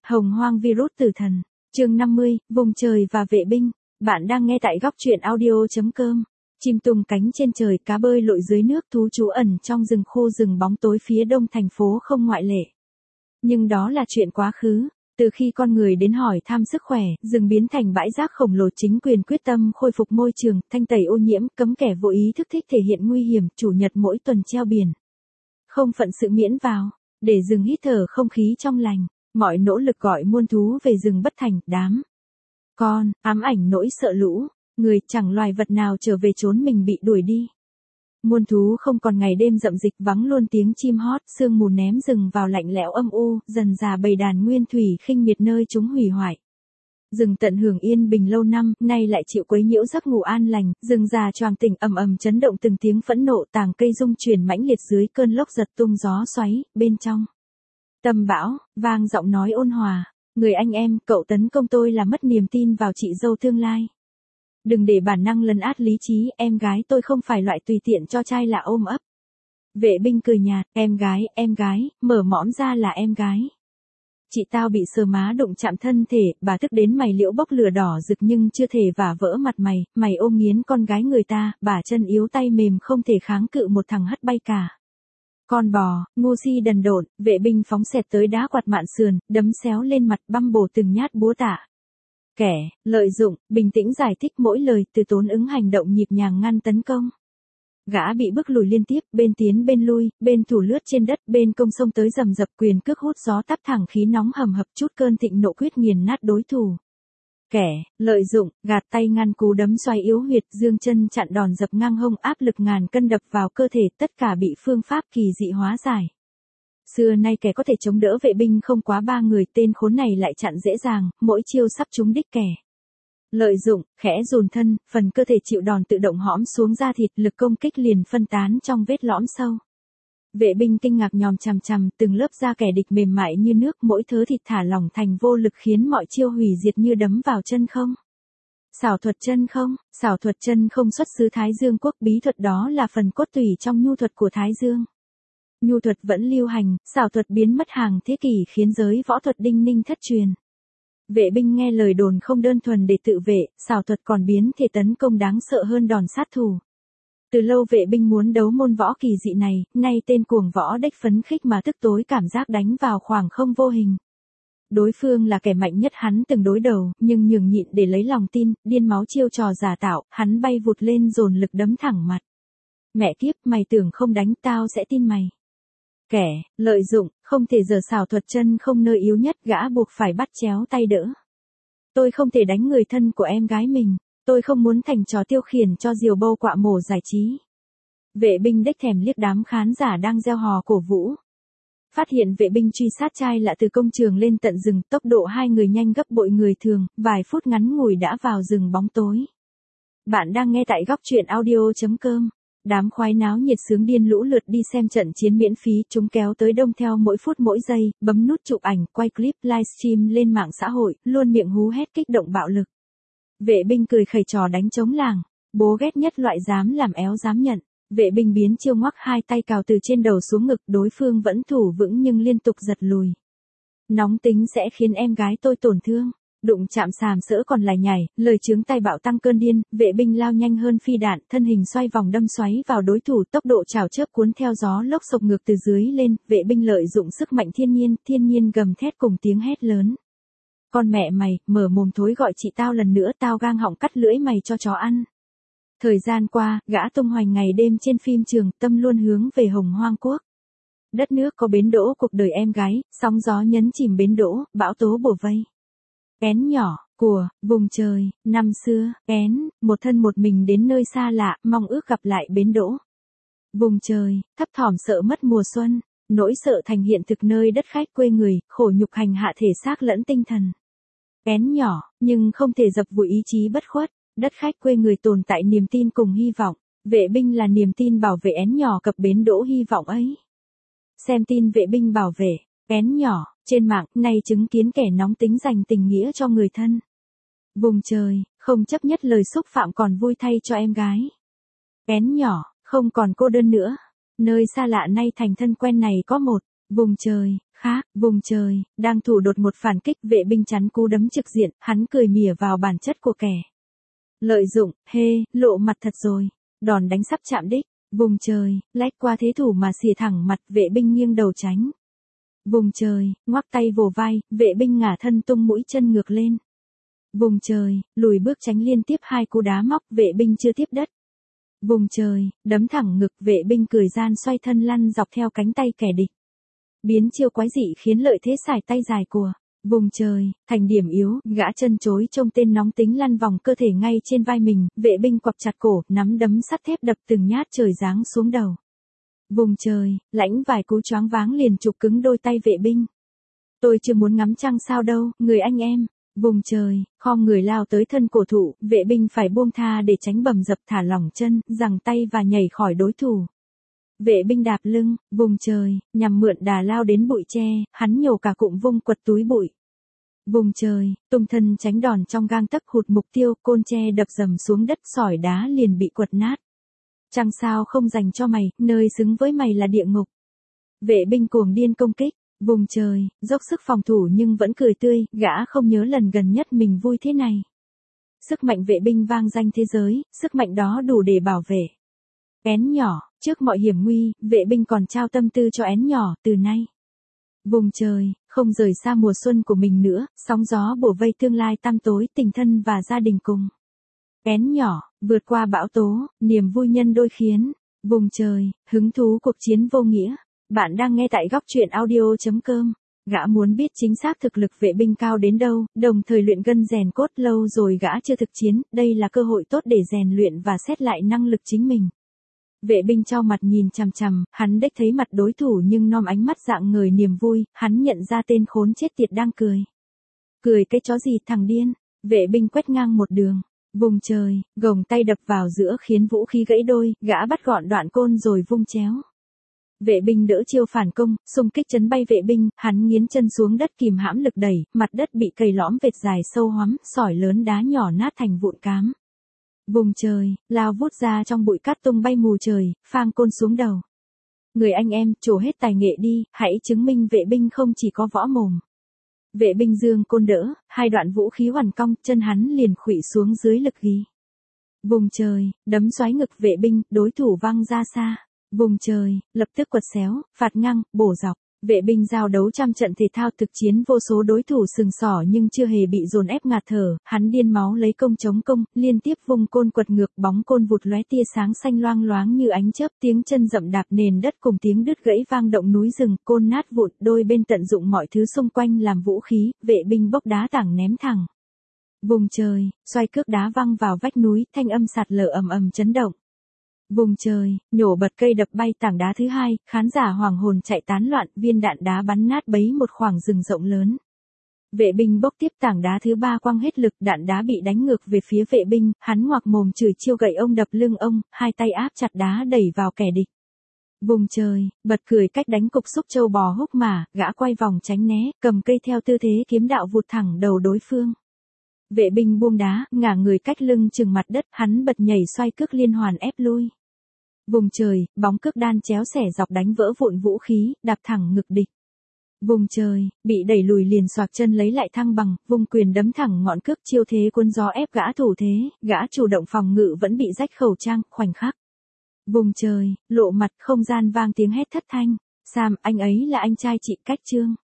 Hồng hoang virus tử thần. Chương 50, vùng trời và vệ binh. Bạn đang nghe tại góc truyện audio.com. Chim tung cánh trên trời, cá bơi lội dưới nước, thú trú ẩn trong rừng khô rừng bóng tối phía đông thành phố không ngoại lệ. Nhưng đó là chuyện quá khứ. Từ khi con người đến hỏi thăm sức khỏe, rừng biến thành bãi rác khổng lồ, chính quyền quyết tâm khôi phục môi trường, thanh tẩy ô nhiễm, cấm kẻ vô ý thức thích thể hiện nguy hiểm, chủ nhật mỗi tuần treo biển. Không phận sự miễn vào, để rừng hít thở không khí trong lành. Mọi nỗ lực gọi muôn thú về rừng bất thành, đám con, ám ảnh nỗi sợ lũ, người chẳng loài vật nào trở về chốn mình bị đuổi đi. Muôn thú không còn ngày đêm rậm dịch, vắng luôn tiếng chim hót, sương mù ném rừng vào lạnh lẽo âm u, dần già bầy đàn nguyên thủy khinh miệt nơi chúng hủy hoại. Rừng tận hưởng yên bình lâu năm, nay lại chịu quấy nhiễu giấc ngủ an lành, rừng già choàng tỉnh ầm ầm chấn động, từng tiếng phẫn nộ tàng cây rung chuyển mãnh liệt dưới cơn lốc giật tung gió xoáy, bên trong tâm bão, vang giọng nói ôn hòa, người anh em, cậu tấn công tôi là mất niềm tin vào chị dâu tương lai. Đừng để bản năng lấn át lý trí, em gái tôi không phải loại tùy tiện cho trai là ôm ấp. Vệ binh cười nhạt, em gái, mở mõm ra là em gái. Chị tao bị sờ má đụng chạm thân thể, bà tức đến mày liễu bốc lửa đỏ rực nhưng chưa thể vả vỡ mặt mày ôm nghiến con gái người ta, bà chân yếu tay mềm không thể kháng cự một thằng hất bay cả. Con bò, ngu si đần độn, vệ binh phóng xẹt tới đá quạt mạn sườn, đấm xéo lên mặt, băm bổ từng nhát búa tạ. Kẻ, lợi dụng, bình tĩnh giải thích mỗi lời, từ tốn ứng hành động nhịp nhàng ngăn tấn công. Gã bị bức lùi liên tiếp, bên tiến bên lui, bên thủ lướt trên đất, bên công sông tới rầm rập, quyền cước hút gió tắp thẳng khí nóng hầm hập, chút cơn thịnh nộ quyết nghiền nát đối thủ. Kẻ, lợi dụng, gạt tay ngăn cú đấm xoay yếu huyệt, dương chân chặn đòn dập ngang hông, áp lực ngàn cân đập vào cơ thể, tất cả bị phương pháp kỳ dị hóa giải. Xưa nay kẻ có thể chống đỡ vệ binh không quá 3 người, tên khốn này lại chặn dễ dàng, mỗi chiêu sắp trúng đích kẻ. Lợi dụng, khẽ dùn thân, phần cơ thể chịu đòn tự động hõm xuống da thịt, lực công kích liền phân tán trong vết lõm sâu. Vệ binh kinh ngạc nhòm chằm chằm, từng lớp da kẻ địch mềm mại như nước, mỗi thớ thịt thả lỏng thành vô lực khiến mọi chiêu hủy diệt như đấm vào chân không. Xảo thuật chân không xuất xứ Thái Dương quốc, bí thuật đó là phần cốt tủy trong nhu thuật của Thái Dương. Nhu thuật vẫn lưu hành, xảo thuật biến mất hàng thế kỷ khiến giới võ thuật đinh ninh thất truyền. Vệ binh nghe lời đồn không đơn thuần để tự vệ, xảo thuật còn biến thể tấn công đáng sợ hơn đòn sát thủ. Từ lâu vệ binh muốn đấu môn võ kỳ dị này, nay tên cuồng võ đếch phấn khích mà tức tối cảm giác đánh vào khoảng không vô hình. Đối phương là kẻ mạnh nhất hắn từng đối đầu, nhưng nhường nhịn để lấy lòng tin, điên máu chiêu trò giả tạo, hắn bay vụt lên dồn lực đấm thẳng mặt. Mẹ kiếp, mày tưởng không đánh tao sẽ tin mày. Kẻ, lợi dụng, không thể giở xảo thuật chân không nơi yếu nhất, gã buộc phải bắt chéo tay đỡ. Tôi không thể đánh người thân của em gái mình, tôi không muốn thành trò tiêu khiển cho diều bâu quạ mổ giải trí. Vệ binh đếch thèm liếc đám khán giả đang reo hò cổ vũ. Phát hiện vệ binh truy sát trai lạ từ công trường lên tận rừng, tốc độ hai người nhanh gấp bội người thường, vài phút ngắn ngủi đã vào rừng bóng tối. Bạn đang nghe tại góc truyện audio.com. Đám khoái náo nhiệt sướng điên lũ lượt đi xem trận chiến miễn phí, chúng kéo tới đông theo mỗi phút mỗi giây, bấm nút chụp ảnh, quay clip, livestream lên mạng xã hội, luôn miệng hú hét kích động bạo lực. Vệ binh cười khẩy trò đánh trống làng, bố ghét nhất loại dám làm éo dám nhận. Vệ binh biến chiêu ngoắc hai tay cào từ trên đầu xuống ngực, đối phương vẫn thủ vững nhưng liên tục giật lùi. Nóng tính sẽ khiến em gái tôi tổn thương. Đụng chạm sàm sỡ còn lại nhảy, lời chướng tay bạo tăng cơn điên, vệ binh lao nhanh hơn phi đạn, thân hình xoay vòng đâm xoáy vào đối thủ, tốc độ trào chớp cuốn theo gió lốc sộc ngược từ dưới lên, vệ binh lợi dụng sức mạnh thiên nhiên gầm thét cùng tiếng hét lớn. Con mẹ mày, mở mồm thối gọi chị tao lần nữa, tao gang họng cắt lưỡi mày cho chó ăn. Thời gian qua, gã tung hoành ngày đêm trên phim trường, tâm luôn hướng về Hồng Hoang Quốc. Đất nước có bến đỗ cuộc đời em gái, sóng gió nhấn chìm bến đỗ, bão tố bủa vây. Én nhỏ, của, vùng trời, năm xưa, én, một thân một mình đến nơi xa lạ, mong ước gặp lại bến đỗ. Vùng trời, thấp thỏm sợ mất mùa xuân, nỗi sợ thành hiện thực nơi đất khách quê người, khổ nhục hành hạ thể xác lẫn tinh thần. Én nhỏ, nhưng không thể dập vùi ý chí bất khuất, đất khách quê người tồn tại niềm tin cùng hy vọng, vệ binh là niềm tin bảo vệ én nhỏ cập bến đỗ hy vọng ấy. Xem tin vệ binh bảo vệ én nhỏ, trên mạng, nay chứng kiến kẻ nóng tính dành tình nghĩa cho người thân. Vùng trời, không chấp nhất lời xúc phạm còn vui thay cho em gái. Én nhỏ, không còn cô đơn nữa. Nơi xa lạ nay thành thân quen này có một. Vùng trời, khác, vùng trời, đang thủ đột một phản kích, vệ binh chắn cú đấm trực diện, hắn cười mỉa vào bản chất của kẻ lợi dụng, lộ mặt thật rồi, đòn đánh sắp chạm đích, vùng trời, lách qua thế thủ mà xìa thẳng mặt, vệ binh nghiêng đầu tránh. Vùng trời, ngoắc tay vồ vai, vệ binh ngả thân tung mũi chân ngược lên. Vùng trời, lùi bước tránh liên tiếp 2 cú đá móc, vệ binh chưa tiếp đất. Vùng trời, đấm thẳng ngực, vệ binh cười gian xoay thân lăn dọc theo cánh tay kẻ địch. Biến chiêu quái dị khiến lợi thế xài tay dài của vùng trời, thành điểm yếu, gã chân chối trông tên nóng tính lăn vòng cơ thể ngay trên vai mình, vệ binh quặp chặt cổ, nắm đấm sắt thép đập từng nhát trời giáng xuống đầu. Vùng trời, lãnh vài cú choáng váng liền trục cứng đôi tay vệ binh. Tôi chưa muốn ngắm trăng sao đâu, người anh em. Vùng trời, khom người lao tới thân cổ thụ, vệ binh phải buông tha để tránh bầm dập, thả lỏng chân, giằng tay và nhảy khỏi đối thủ. Vệ binh đạp lưng, vùng trời, nhằm mượn đà lao đến bụi tre, hắn nhổ cả cụm vung quật túi bụi. Vùng trời, tung thân tránh đòn trong gang tấc, hụt mục tiêu, côn tre đập dầm xuống đất, sỏi đá liền bị quật nát. Trăng sao không dành cho mày, nơi xứng với mày là địa ngục. Vệ binh cuồng điên công kích, vùng trời, dốc sức phòng thủ nhưng vẫn cười tươi, gã không nhớ lần gần nhất mình vui thế này. Sức mạnh vệ binh vang danh thế giới, sức mạnh đó đủ để bảo vệ én nhỏ, trước mọi hiểm nguy, vệ binh còn trao tâm tư cho én nhỏ, từ nay. Vùng trời, không rời xa mùa xuân của mình nữa, sóng gió bủa vây tương lai tăm tối, tình thân và gia đình cùng. Én nhỏ, vượt qua bão tố, niềm vui nhân đôi khiến. Vùng trời, hứng thú cuộc chiến vô nghĩa. Bạn đang nghe tại góc truyện audio.com. Gã muốn biết chính xác thực lực vệ binh cao đến đâu, đồng thời luyện gân rèn cốt, lâu rồi gã chưa thực chiến, đây là cơ hội tốt để rèn luyện và xét lại năng lực chính mình. Vệ binh trao mặt nhìn chằm chằm, hắn đếch thấy mặt đối thủ nhưng nom ánh mắt rạng ngời niềm vui, hắn nhận ra tên khốn chết tiệt đang cười. Cười cái chó gì thằng điên, vệ binh quét ngang một đường. Vùng trời, gồng tay đập vào giữa khiến vũ khí gãy đôi, gã bắt gọn đoạn côn rồi vung chéo. Vệ binh đỡ chiêu phản công, xung kích chấn bay vệ binh, hắn nghiến chân xuống đất kìm hãm lực đẩy, mặt đất bị cày lõm vệt dài sâu hoắm, sỏi lớn đá nhỏ nát thành vụn cám. Vùng trời, lao vút ra trong bụi cát tung bay mù trời, phang côn xuống đầu. Người anh em, trổ hết tài nghệ đi, hãy chứng minh vệ binh không chỉ có võ mồm. Vệ binh dương côn đỡ, 2 đoạn vũ khí hoàn cong, chân hắn liền khuỵu xuống dưới lực ghi. Vùng trời, đấm xoáy ngực vệ binh, đối thủ văng ra xa. Vùng trời, lập tức quật xéo, phạt ngang, bổ dọc. Vệ binh giao đấu trăm trận thể thao thực chiến vô số đối thủ sừng sỏ nhưng chưa hề bị dồn ép ngạt thở, hắn điên máu lấy công chống công, liên tiếp vung côn quật ngược, bóng côn vụt lóe tia sáng xanh loang loáng như ánh chớp, tiếng chân dậm đạp nền đất cùng tiếng đứt gãy vang động núi rừng, côn nát vụn, đôi bên tận dụng mọi thứ xung quanh làm vũ khí, vệ binh bốc đá tảng ném thẳng. Vùng trời, xoay cước đá văng vào vách núi, thanh âm sạt lở ầm ầm chấn động. Vùng trời, nhổ bật cây đập bay tảng đá thứ 2, khán giả hoàng hồn chạy tán loạn, viên đạn đá bắn nát bấy một khoảng rừng rộng lớn. Vệ binh bốc tiếp tảng đá thứ 3 quăng hết lực, đạn đá bị đánh ngược về phía vệ binh, hắn ngoạc mồm chửi chiêu gậy ông đập lưng ông, 2 tay áp chặt đá đẩy vào kẻ địch. Vùng trời, bật cười cách đánh cục xúc châu bò húc mả, gã quay vòng tránh né, cầm cây theo tư thế kiếm đạo vụt thẳng đầu đối phương. Vệ binh buông đá, ngả người cách lưng chừng mặt đất, hắn bật nhảy xoay cước liên hoàn ép lui. Vùng trời, bóng cước đan chéo xẻ dọc đánh vỡ vụn vũ khí, đạp thẳng ngực địch. Vùng trời, bị đẩy lùi liền xoạc chân lấy lại thăng bằng, vùng quyền đấm thẳng ngọn cước, chiêu thế cuốn gió ép gã thủ thế, gã chủ động phòng ngự vẫn bị rách khẩu trang, khoảnh khắc. Vùng trời, lộ mặt, không gian vang tiếng hét thất thanh. Sam, anh ấy là anh trai chị Cách Trương.